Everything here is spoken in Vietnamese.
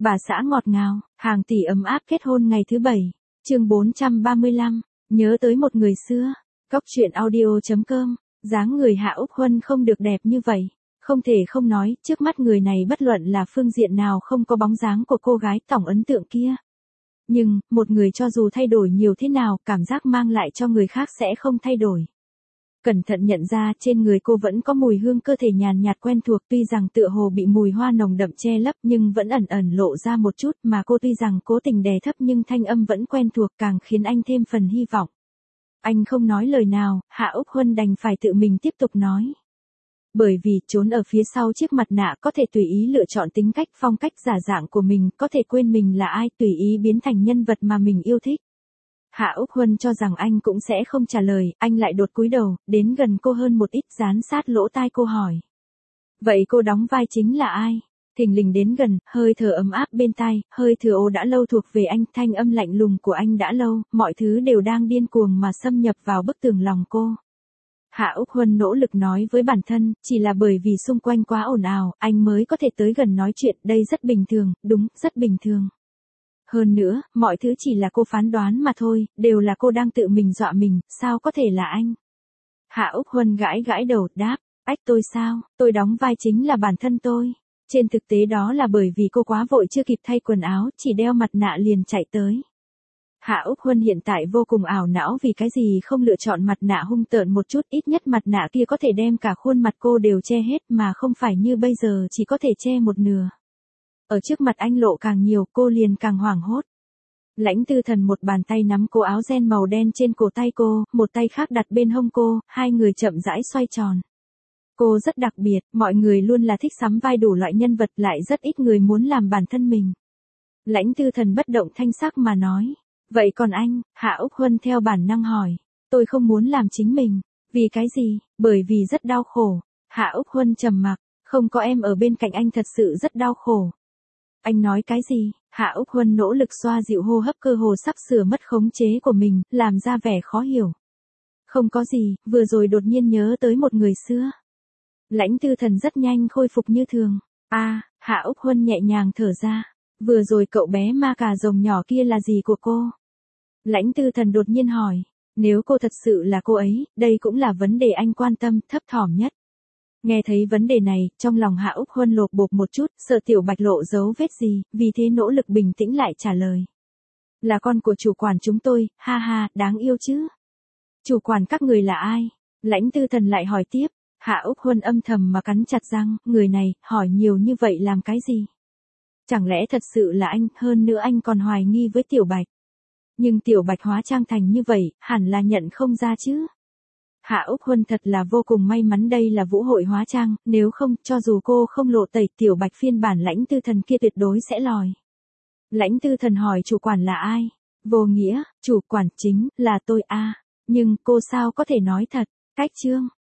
Bà xã ngọt ngào, hàng tỷ ấm áp kết hôn ngày thứ 7. Chương 435, nhớ tới một người xưa. Góc truyện audio.com. Dáng người Hạ Úc Huân không được đẹp như vậy, không thể không nói, trước mắt người này bất luận là phương diện nào không có bóng dáng của cô gái tổng ấn tượng kia. Nhưng, một người cho dù thay đổi nhiều thế nào, cảm giác mang lại cho người khác sẽ không thay đổi. Cẩn thận nhận ra trên người cô vẫn có mùi hương cơ thể nhàn nhạt quen thuộc, tuy rằng tựa hồ bị mùi hoa nồng đậm che lấp nhưng vẫn ẩn ẩn lộ ra một chút, mà cô tuy rằng cố tình đè thấp nhưng thanh âm vẫn quen thuộc, càng khiến anh thêm phần hy vọng. Anh không nói lời nào, Hạ Úc Huân đành phải tự mình tiếp tục nói. Bởi vì trốn ở phía sau chiếc mặt nạ có thể tùy ý lựa chọn tính cách phong cách giả dạng của mình, có thể quên mình là ai, tùy ý biến thành nhân vật mà mình yêu thích. Hạ Úc Huân cho rằng anh cũng sẽ không trả lời, anh lại đột cúi đầu, đến gần cô hơn một ít, dán sát lỗ tai cô hỏi. Vậy cô đóng vai chính là ai? Thình lình đến gần, hơi thở ấm áp bên tai, hơi thở ô đã lâu thuộc về anh, thanh âm lạnh lùng của anh đã lâu, mọi thứ đều đang điên cuồng mà xâm nhập vào bức tường lòng cô. Hạ Úc Huân nỗ lực nói với bản thân, chỉ là bởi vì xung quanh quá ồn ào, anh mới có thể tới gần nói chuyện, đây rất bình thường, đúng, rất bình thường. Hơn nữa, mọi thứ chỉ là cô phán đoán mà thôi, đều là cô đang tự mình dọa mình, sao có thể là anh? Hạ Úc Huân gãi gãi đầu, đáp, ách tôi sao, tôi đóng vai chính là bản thân tôi. Trên thực tế đó là bởi vì cô quá vội chưa kịp thay quần áo, chỉ đeo mặt nạ liền chạy tới. Hạ Úc Huân hiện tại vô cùng ảo não vì cái gì không lựa chọn mặt nạ hung tợn một chút, ít nhất mặt nạ kia có thể đem cả khuôn mặt cô đều che hết mà không phải như bây giờ chỉ có thể che một nửa. Ở trước mặt anh lộ càng nhiều, cô liền càng hoảng hốt. Lãnh Tư Thần một bàn tay nắm cô áo ren màu đen trên cổ tay cô, một tay khác đặt bên hông cô, hai người chậm rãi xoay tròn. Cô rất đặc biệt, mọi người luôn là thích sắm vai đủ loại nhân vật, lại rất ít người muốn làm bản thân mình. Lãnh Tư Thần bất động thanh sắc mà nói. Vậy còn anh? Hạ Úc Huân theo bản năng hỏi. Tôi không muốn làm chính mình. Vì cái gì? Bởi vì rất đau khổ. Hạ Úc Huân trầm mặc. Không có em ở bên cạnh anh thật sự rất đau khổ. Anh nói cái gì? Hạ Úc Huân nỗ lực xoa dịu hô hấp, cơ hồ sắp sửa mất khống chế của mình, làm ra vẻ khó hiểu. Không có gì, vừa rồi đột nhiên nhớ tới một người xưa. Lãnh Tư Thần rất nhanh khôi phục như thường. Hạ Úc Huân nhẹ nhàng thở ra. Vừa rồi cậu bé ma cà rồng nhỏ kia là gì của cô? Lãnh Tư Thần đột nhiên hỏi. Nếu cô thật sự là cô ấy, đây cũng là vấn đề anh quan tâm, thấp thỏm nhất. Nghe thấy vấn đề này, trong lòng Hạ Úc Huân lột bột một chút, sợ Tiểu Bạch lộ dấu vết gì, vì thế nỗ lực bình tĩnh lại trả lời. Là con của chủ quản chúng tôi, ha ha, đáng yêu chứ. Chủ quản các người là ai? Lãnh Tư Thần lại hỏi tiếp. Hạ Úc Huân âm thầm mà cắn chặt răng, người này, hỏi nhiều như vậy làm cái gì? Chẳng lẽ thật sự là anh, hơn nữa anh còn hoài nghi với Tiểu Bạch. Nhưng Tiểu Bạch hóa trang thành như vậy, hẳn là nhận không ra chứ. Hạ Úc Huân thật là vô cùng may mắn đây là vũ hội hóa trang, nếu không, cho dù cô không lộ tẩy, Tiểu Bạch phiên bản Lãnh Tư Thần kia tuyệt đối sẽ lòi. Lãnh Tư Thần hỏi chủ quản là ai? Vô nghĩa, chủ quản chính, là tôi. Nhưng, cô sao có thể nói thật? Cách chương.